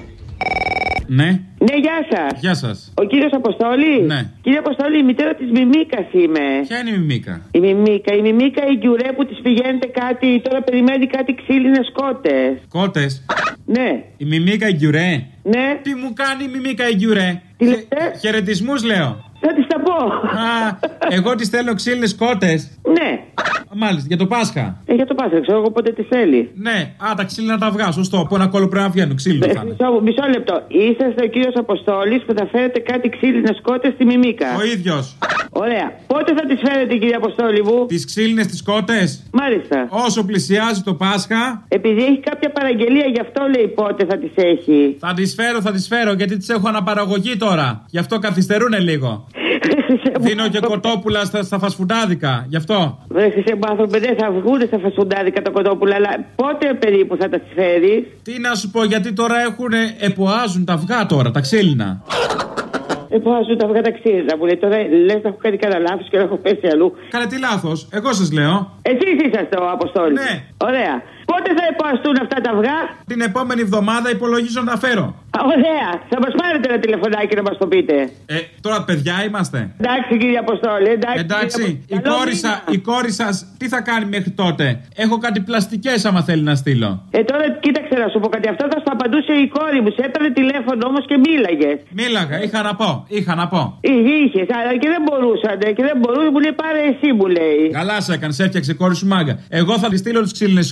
Ναι. Ναι, γεια σας. Γεια σας. Ο κύριος Αποστόλη. Ναι. Κύριε Αποστόλη, η μητέρα της Μιμίκας είμαι. Ποια είναι η Μιμίκα? Η Μιμίκα η γκιουρέ που της πηγαίνετε κάτι, τώρα περιμένει κάτι ξύλινες κότες. Κότες? Ναι. Η Μιμίκα η γκιουρέ? Ναι. Τι μου κάνει η Μιμίκα η γκιουρέ? Τι λέτε? Χαιρετισμούς λέω. Θα της τα πω. Εγώ της θέλω ξύλινες κότες. Ναι. Μάλιστα, για το Πάσχα. Για το Πάσχα, ξέρω εγώ πότε τη θέλει. Ναι, τα ξύλινα τα βγάζω. Σωστό. Από ένα κόλλο πρέπει να βγαίνουν. Ξύλινο θα είναι. Μισό λεπτό. Είσαστε ο κύριος Αποστόλης που θα φέρετε κάτι ξύλινες κότες στη Μιμίκα. Ο ίδιος. Ωραία. Πότε θα τις φέρετε, κύριε Αποστόλη μου? Τις ξύλινες τις κότες? Μάλιστα. Όσο πλησιάζει το Πάσχα. Επειδή έχει κάποια παραγγελία, γι' αυτό λέει πότε θα τις έχει. Θα τις φέρω, γιατί τις έχω αναπαραγωγή τώρα. Γι' αυτό καθυστερούνε λίγο. Δίνω και κοτόπουλα στα φασφουντάδικα, γι' αυτό. Χρυσέ μου άνθρωπε, δεν θα βγουν στα φασφουντάδικα τα κοτόπουλα, αλλά πότε περίπου θα τα φέρεις? Τι να σου πω, γιατί τώρα εποάζουν τα αυγά τώρα, τα ξύλινα. Εποάζουν τα αυγά τα ξύλινα, μου λέει. Τώρα λες να έχω κάνει κανένα λάθος και να έχω πέσει αλλού. Κάνε τι λάθος, εγώ σας λέω. Εσείς είσαστε ο Αποστόλης. Ναι. Ωραία. Πότε θα εποαστούν αυτά τα αυγά? Την επόμενη εβδομάδα υπολογίζω να τα φέρω. Ωραία. Θα μας πάρετε ένα τηλεφωνάκι να μας το πείτε. Τώρα παιδιά είμαστε. Εντάξει κύριε Αποστόλη, εντάξει. Η κόρη σας τι θα κάνει μέχρι τότε? Έχω κάτι πλαστικές άμα θέλει να στείλω. Τώρα κοίταξε να σου πω κάτι. Αυτό θα σου απαντούσε η κόρη μου. Σε έπαιρνε τηλέφωνο όμως και μίλαγες. Μίλαγα, είχα να πω. Είχες, αλλά και δεν μπορούσαν. Και δεν μπορούσε, μου λέει πάρε εσύ, μου λέει. Καλά σε έκανε, έφτιαξε κόρη σου μάγκα. Εγώ θα τη στείλω τις ξύλινες κότες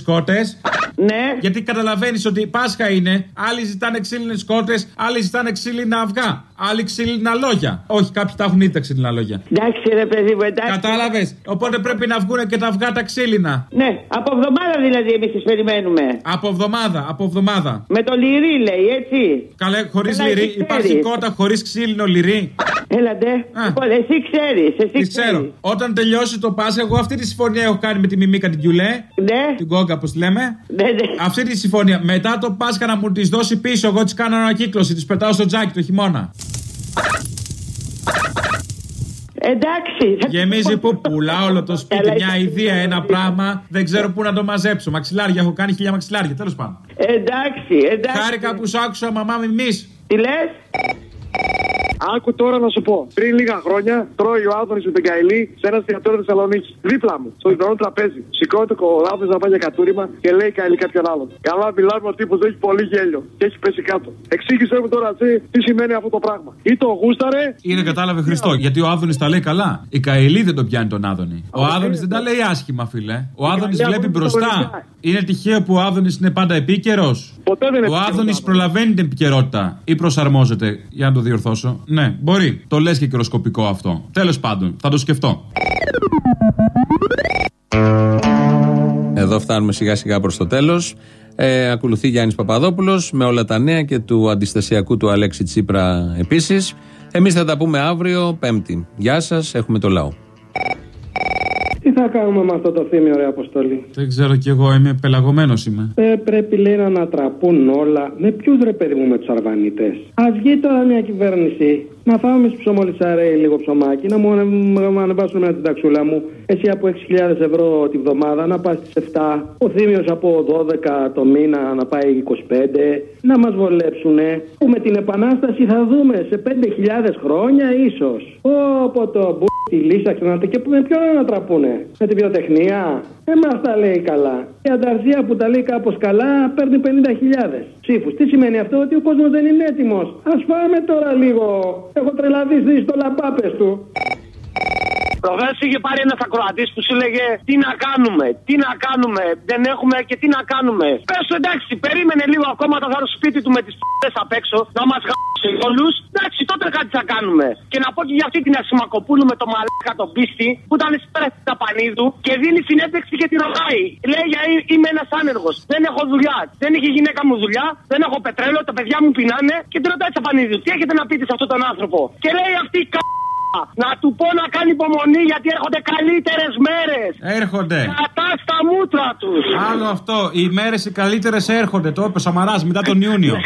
Ναι. Γιατί καταλαβαίνεις ότι Πάσχα είναι, άλλοι ζητάνε ξύλινες κότες, άλλοι ζητάνε ξύλινα αυγά, άλλοι ξύλινα λόγια. Όχι, κάποιοι τα έχουν ήδη τα ξύλινα λόγια. Εντάξει, ρε παιδί μου, εντάξει. Κατάλαβες. Οπότε πρέπει να βγουν και τα αυγά τα ξύλινα. Ναι, από εβδομάδα δηλαδή εμείς τις περιμένουμε. Από εβδομάδα. Με το λυρί λέει, έτσι. Καλέ, χωρίς λυρί. Υπάρχει κότα χωρίς ξύλινο λυρί. Έλατε. Λοιπόν, εσύ ξέρεις. Τι ξέρω. Όταν τελειώσει το Πάσχα, εγώ αυτή τη συμφωνία έχω κάνει με τη Μιμίκα την Κιουλέ. Ναι. Την Κόγκα, πώς τη λέμε. Ναι. Αυτή τη συμφωνία. Μετά το Πάσχα να μου τη δώσει πίσω. Εγώ τη κάνω ανακύκλωση. Τη πετάω στο τζάκι το χειμώνα. Εντάξει. Γεμίζει που πουλά όλο το σπίτι. Μια ιδέα, ένα πράγμα. Δεν ξέρω πού να το μαζέψω. Μαξιλάρια, έχω κάνει 1000 μαξιλάρια. Τέλος πάντων. Εντάξει. Χάρηκα που σ' άκουσα, μαμά μιμής. Τι λες? Άκου τώρα να σου πω. Πριν λίγα χρόνια τρώει ο Άδωνης με τον Καηλή σε ένα εστιατόριο Θεσσαλονίκη. Δίπλα μου, στο διπλανό τραπέζι. Σηκώνεται ο Άδωνης να πάει για κατούριμα και λέει Καηλή κάποιον άλλον. Καλά, μιλάμε ο τύπος έχει πολύ γέλιο και έχει πέσει κάτω. Εξήγησε μου τώρα τι σημαίνει αυτό το πράγμα. Ή το γούσταρε. Είναι κατάλαβε Χριστό. Γιατί ο Άδωνης τα λέει καλά. Η Καηλή δεν τον πιάνει τον Άδωνη. Ο Άδωνης δεν τα λέει άσχημα, φίλε. Ο Άδωνης βλέπει μπροστά. Είναι τυχαίο που ο Άδωνης είναι πάντα επίκαιρος. Ο Άδωνης προλαβαίνει την επικαιρότητα ή προσαρμόζεται, για να το διορθώσω. Ναι, μπορεί. Το λες και κυροσκοπικό αυτό. Τέλος πάντων, θα το σκεφτώ. Εδώ φτάνουμε σιγά σιγά προς το τέλος. Ακολουθεί Γιάννης Παπαδόπουλος με όλα τα νέα και του αντιστασιακού του Αλέξη Τσίπρα επίσης. Εμείς θα τα πούμε αύριο Πέμπτη. Γεια σας, έχουμε το λαό. Τι θα κάνουμε με αυτό το θύμιο, ρε Αποστολή? Δεν ξέρω κι εγώ, είμαι πελαγωμένος είμαι. Πρέπει λέει να ανατραπούν όλα. Με ποιους ρε παιδί μου, με τους Αρβανίτες? Ας βγει τώρα μια κυβέρνηση να φάμε στους ψωμολισσαρέοι λίγο ψωμάκι, να μου ανεβάσουν μια την ταξούλα μου. Εσύ από 6.000 ευρώ τη βδομάδα να πας στις 7. Ο Θήμιος από 12 το μήνα να πάει 25. Να μας βολέψουνε. Που με την Επανάσταση θα δούμε σε 5.000 χρόνια ίσως. Όπω το τη λύσα ξανάτε και με ποιον ανατραπούνε? Με την βιοτεχνία? Εμάς τα λέει καλά. Η Ανταρσία που τα λέει κάπως καλά παίρνει 50.000 ψήφους. Τι σημαίνει αυτό? Ότι ο κόσμος δεν είναι έτοιμος. Ας φάμε τώρα λίγο. Έχω τρελαθεί στο λαπάπες του. Προχθές είχε πάρει ένας ακροατής που σου έλεγε τι να κάνουμε, δεν έχουμε και τι να κάνουμε. Πες του εντάξει, περίμενε λίγο ακόμα, θα έρθω σπίτι του με τις π***ες απ' έξω, να μας γάμψει όλους. Εντάξει, τότε κάτι θα κάνουμε. Και να πω και για αυτή την Ασημακοπούλου με το μαλάκα τον πίστη που ήταν πέρα στην Ταπανίδου και δίνει συνέντευξη και τη ρωτάει. Λέει είμαι ένας άνεργος, δεν έχω δουλειά, δεν είχε η γυναίκα μου δουλειά, δεν έχω πετρέλαιο, τα παιδιά μου πεινάνε και τη ρωτάει Ταπανίδου. Τι έχετε να πείτε σε αυτόν τον άνθρωπο? Και λέει αυτή να του πω να κάνει υπομονή γιατί έρχονται καλύτερες μέρες. Έρχονται. Κατά στα μούτρα τους. Άλλο αυτό. Οι μέρες οι καλύτερες έρχονται. Το είπε ο Σαμαράς μετά τον Ιούνιο.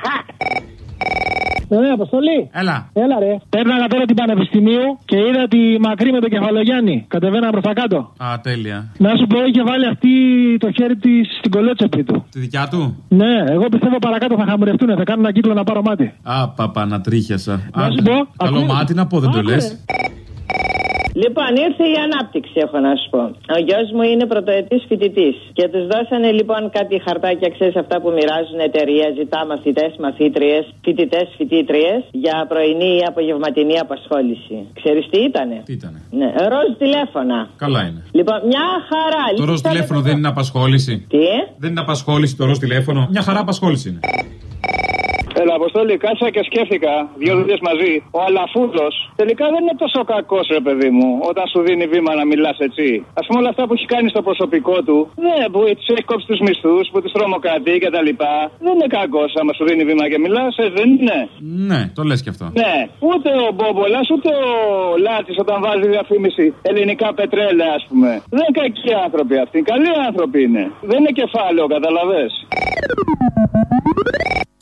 Ναι, Αποστολή. Έλα ρε. Έπαιρνα τώρα την Πανεπιστημίου και είδα τη Μακρύ με τον Κεφαλογιάννη. Κατεβαίνα προς τα κάτω. Α, τέλεια. Να σου πω, είχε βάλει αυτή το χέρι της στην κολότσεπη του. Τη δικιά του? Ναι, εγώ πιστεύω παρακάτω θα χαμουρευτούν. Θα κάνουν ένα κύκλο να πάρω μάτι. Α, παπανατρίχιασα. Να σου πω. Καλό μάτι να πω, δεν το λες? Λοιπόν, ήρθε η ανάπτυξη, έχω να σου πω. Ο γιος μου είναι πρωτοετής φοιτητής. Και τους δώσανε λοιπόν κάτι χαρτάκια, ξέρεις αυτά που μοιράζουν εταιρεία, ζητά μαθητές, μαθήτριες, φοιτητές, φοιτήτριες, για πρωινή ή απογευματινή απασχόληση. Ξέρεις τι ήτανε? Τι ήτανε? Ναι, ροζ τηλέφωνα. Καλά είναι. Λοιπόν, μια χαρά. Το ροζ τηλέφωνο δεν είναι απασχόληση? Τι? Δεν είναι απασχόληση το ροζ τηλέφωνο. Μια χαρά απασχόληση είναι. Έλα, Αποστόλη, κάτσα και σκέφτηκα δύο δουλειές μαζί. Ο Αλαφούδος τελικά δεν είναι τόσο κακός, ρε παιδί μου, όταν σου δίνει βήμα να μιλάς έτσι. Ας πούμε, όλα αυτά που έχει κάνει στο προσωπικό του, που τους έχει κόψει τους μισθούς, που τους τρομοκρατεί κτλ. Δεν είναι κακός άμα σου δίνει βήμα και μιλάς, δεν είναι? Ναι, το λες και αυτό. Ναι, ούτε ο Μπόμπολας, ούτε ο Λάτης όταν βάζει διαφήμιση ελληνικά πετρέλαια, ας πούμε. Δεν είναι κακοί άνθρωποι αυτοί, καλοί άνθρωποι είναι. Δεν είναι κεφάλαιο, καταλαβες.